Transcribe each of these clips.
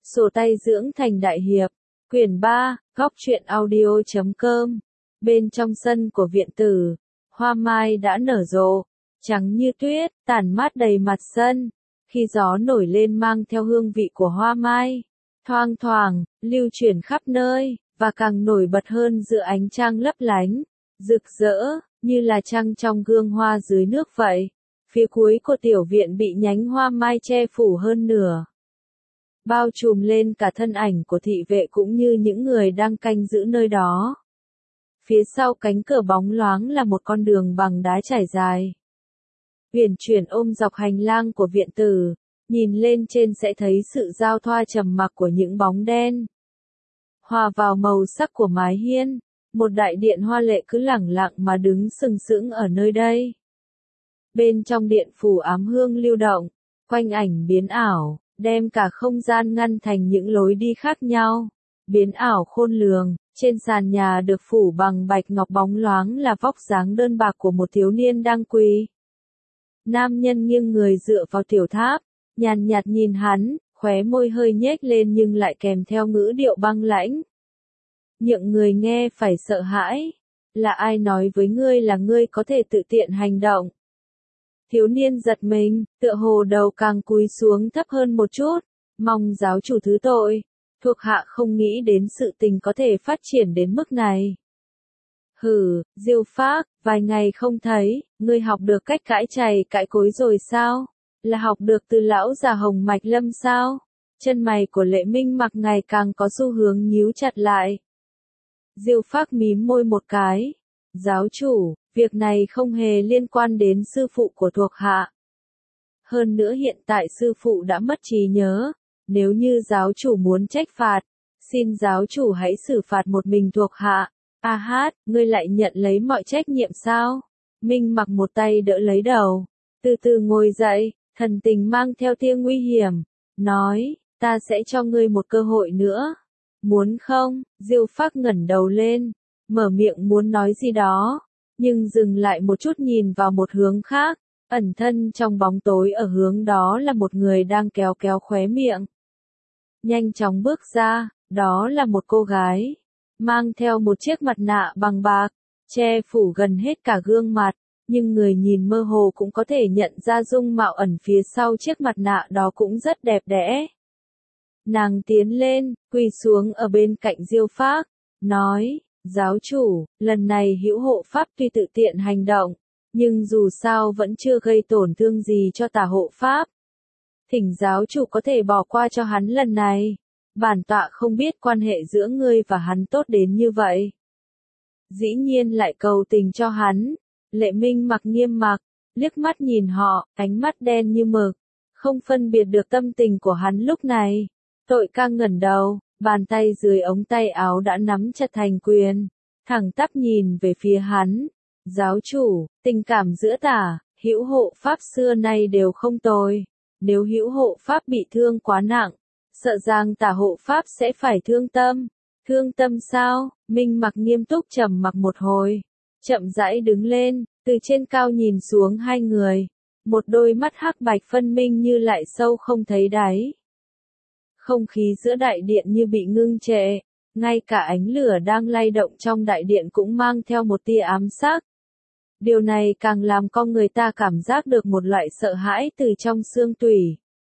Sổ tay dưỡng thành đại hiệp, quyển 3, góc truyện audio.com. Bên trong sân của viện tử, hoa mai đã nở rộ, trắng như tuyết, tản mát đầy mặt sân. Khi gió nổi lên mang theo hương vị của hoa mai, thoang thoảng, lưu chuyển khắp nơi, và càng nổi bật hơn giữa ánh trăng lấp lánh, rực rỡ, như là trăng trong gương hoa dưới nước vậy. Phía cuối của tiểu viện bị nhánh hoa mai che phủ hơn nửa, bao trùm lên cả thân ảnh của thị vệ cũng như những người đang canh giữ nơi đó. Phía sau cánh cửa bóng loáng là một con đường bằng đá trải dài, uyển chuyển ôm dọc hành lang của viện tử, nhìn lên trên sẽ thấy sự giao thoa trầm mặc của những bóng đen, hòa vào màu sắc của mái hiên. Một đại điện hoa lệ cứ lẳng lặng mà đứng sừng sững ở nơi đây. Bên trong điện phủ ám hương lưu động, quanh ảnh biến ảo, đem cả không gian ngăn thành những lối đi khác nhau. Biến ảo khôn lường, trên sàn nhà được phủ bằng bạch ngọc bóng loáng là vóc dáng đơn bạc của một thiếu niên đang quỳ. Nam nhân nghiêng người dựa vào tiểu tháp, nhàn nhạt nhìn hắn, khóe môi hơi nhếch lên nhưng lại kèm theo ngữ điệu băng lãnh. Những người nghe phải sợ hãi. Là ai nói với ngươi là ngươi có thể tự tiện hành động? Thiếu niên giật mình, tựa hồ đầu càng cúi xuống thấp hơn một chút. Mong giáo chủ thứ tội. Thuộc hạ không nghĩ đến sự tình có thể phát triển đến mức này. Hừ, Diêu Phác, vài ngày không thấy, ngươi học được cách cãi chày cãi cối rồi sao? Là học được từ lão già Hồng Mạch Lâm sao? Chân mày của Lệ Minh Mặc ngày càng có xu hướng nhíu chặt lại. Diêu Phác mím môi một cái. Giáo chủ, việc này không hề liên quan đến sư phụ của thuộc hạ. Hơn nữa hiện tại sư phụ đã mất trí nhớ. Nếu như giáo chủ muốn trách phạt, xin giáo chủ hãy xử phạt một mình thuộc hạ. A hát, ngươi lại nhận lấy mọi trách nhiệm sao? Minh Mặc một tay đỡ lấy đầu, từ từ ngồi dậy, thần tình mang theo tia nguy hiểm, nói, ta sẽ cho ngươi một cơ hội nữa. Muốn không? Diêu Phác ngẩng đầu lên, mở miệng muốn nói gì đó, nhưng dừng lại một chút nhìn vào một hướng khác, ẩn thân trong bóng tối ở hướng đó là một người đang kéo kéo khóe miệng. Nhanh chóng bước ra, đó là một cô gái, mang theo một chiếc mặt nạ bằng bạc, che phủ gần hết cả gương mặt, nhưng người nhìn mơ hồ cũng có thể nhận ra dung mạo ẩn phía sau chiếc mặt nạ đó cũng rất đẹp đẽ. Nàng tiến lên, quỳ xuống ở bên cạnh Diêu Phác, nói, giáo chủ, lần này hữu hộ pháp tuy tự tiện hành động, nhưng dù sao vẫn chưa gây tổn thương gì cho tả hộ pháp. Thỉnh giáo chủ có thể bỏ qua cho hắn lần này. Bản tọa không biết quan hệ giữa ngươi và hắn tốt đến như vậy. Dĩ nhiên lại cầu tình cho hắn. Lệ Minh Mặc nghiêm mặc, liếc mắt nhìn họ, ánh mắt đen như mực, không phân biệt được tâm tình của hắn lúc này. Tội ca ngẩng đầu, bàn tay dưới ống tay áo đã nắm chặt thành quyền, thẳng tắp nhìn về phía hắn. Giáo chủ, tình cảm giữa tả, hữu hộ pháp xưa nay đều không tồi. Nếu hữu hộ pháp bị thương quá nặng, sợ rằng tả hộ pháp sẽ phải thương tâm. Thương tâm sao? Minh Mặc nghiêm túc trầm mặc một hồi, chậm rãi đứng lên, từ trên cao nhìn xuống hai người. Một đôi mắt hắc bạch phân minh như lại sâu không thấy đáy. Không khí giữa đại điện như bị ngưng trệ, ngay cả ánh lửa đang lay động trong đại điện cũng mang theo một tia ám sắc. Điều này càng làm con người ta cảm giác được một loại sợ hãi từ trong xương tủy.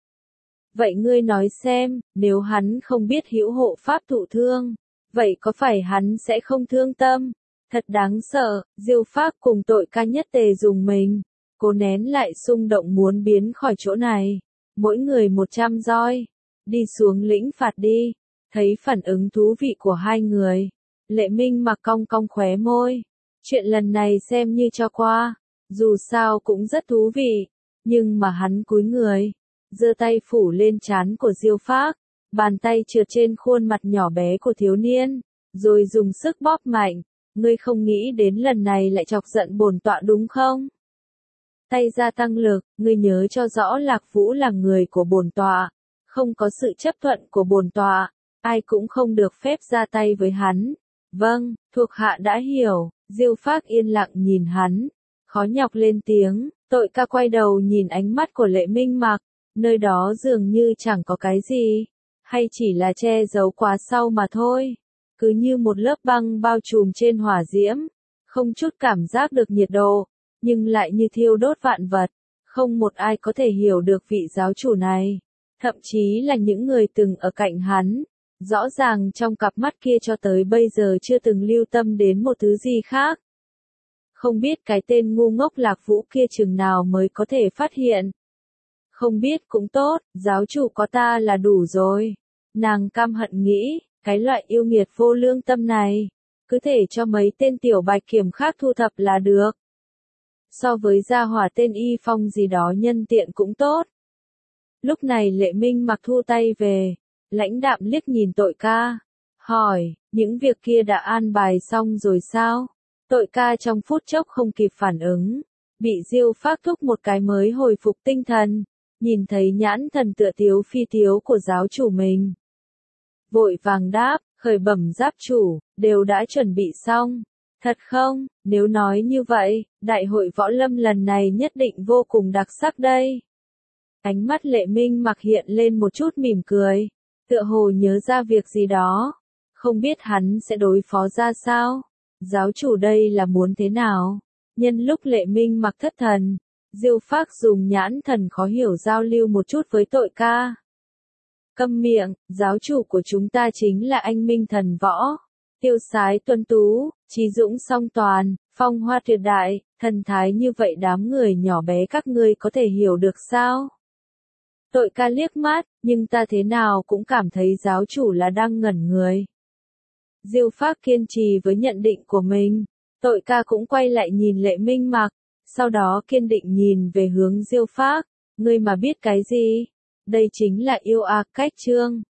Vậy ngươi nói xem, nếu hắn không biết hữu hộ pháp thụ thương, vậy có phải hắn sẽ không thương tâm? Thật đáng sợ. Diêu Phác cùng tội ca nhất tề dùng mình, cố nén lại xung động muốn biến khỏi chỗ này. Mỗi người 100 roi, đi xuống lĩnh phạt đi. Thấy phản ứng thú vị của hai người, Lệ Minh Mặc cong cong khóe môi. Chuyện lần này xem như cho qua, dù sao cũng rất thú vị, nhưng mà hắn cúi người, giơ tay phủ lên trán của Diêu Phác, bàn tay trượt trên khuôn mặt nhỏ bé của thiếu niên, rồi dùng sức bóp mạnh. Ngươi không nghĩ đến lần này lại chọc giận bổn tọa đúng không? Tay gia tăng lực, ngươi nhớ cho rõ Lạc Vũ là người của bổn tọa, không có sự chấp thuận của bổn tọa, ai cũng không được phép ra tay với hắn. Vâng, thuộc hạ đã hiểu. Diêu Phác yên lặng nhìn hắn, khó nhọc lên tiếng. Tội ca quay đầu nhìn ánh mắt của Lệ Minh Mặc, nơi đó dường như chẳng có cái gì. hay chỉ là che giấu quá sau mà thôi. Cứ như một lớp băng bao trùm trên hỏa diễm, không chút cảm giác được nhiệt độ, nhưng lại như thiêu đốt vạn vật. Không một ai có thể hiểu được vị giáo chủ này, thậm chí là những người từng ở cạnh hắn. Rõ ràng trong cặp mắt kia cho tới bây giờ chưa từng lưu tâm đến một thứ gì khác. Không biết cái tên ngu ngốc Lạc Vũ kia chừng nào mới có thể phát hiện. Không biết cũng tốt, giáo chủ có ta là đủ rồi. Nàng căm hận nghĩ, cái loại yêu nghiệt vô lương tâm này, cứ thể cho mấy tên tiểu bạch kiểm khác thu thập là được. So với gia hỏa tên Y Phong gì đó nhân tiện cũng tốt. Lúc này Lệ Minh Mặc thu tay về, lãnh đạm liếc nhìn Tội Ca, hỏi, những việc kia đã an bài xong rồi sao? Tội Ca trong phút chốc không kịp phản ứng, bị Diêu Phác thúc một cái mới hồi phục tinh thần, nhìn thấy nhãn thần tựa tiếu phi tiếu của giáo chủ mình. Vội vàng đáp, khởi bẩm giáp chủ, đều đã chuẩn bị xong. Thật không, nếu nói như vậy, đại hội võ lâm lần này nhất định vô cùng đặc sắc đây. Ánh mắt Lệ Minh Mặc hiện lên một chút mỉm cười, tựa hồ nhớ ra việc gì đó. Không biết hắn sẽ đối phó ra sao? Giáo chủ đây là muốn thế nào? Nhân lúc Lệ Minh Mặc thất thần, Diêu Phác dùng nhãn thần khó hiểu giao lưu một chút với Tội Ca. Câm miệng, giáo chủ của chúng ta chính là anh minh thần võ. Tiêu sái tuân tú, trí dũng song toàn, phong hoa tuyệt đại, thần thái như vậy đám người nhỏ bé các ngươi có thể hiểu được sao? Tội Ca liếc mắt, nhưng ta thế nào cũng cảm thấy giáo chủ là đang ngẩn người. Diêu Phác kiên trì với nhận định của mình, Tội Ca cũng quay lại nhìn Lệ Minh Mặc, sau đó kiên định nhìn về hướng Diêu Phác, ngươi mà biết cái gì? Đây chính là yêu cách chương.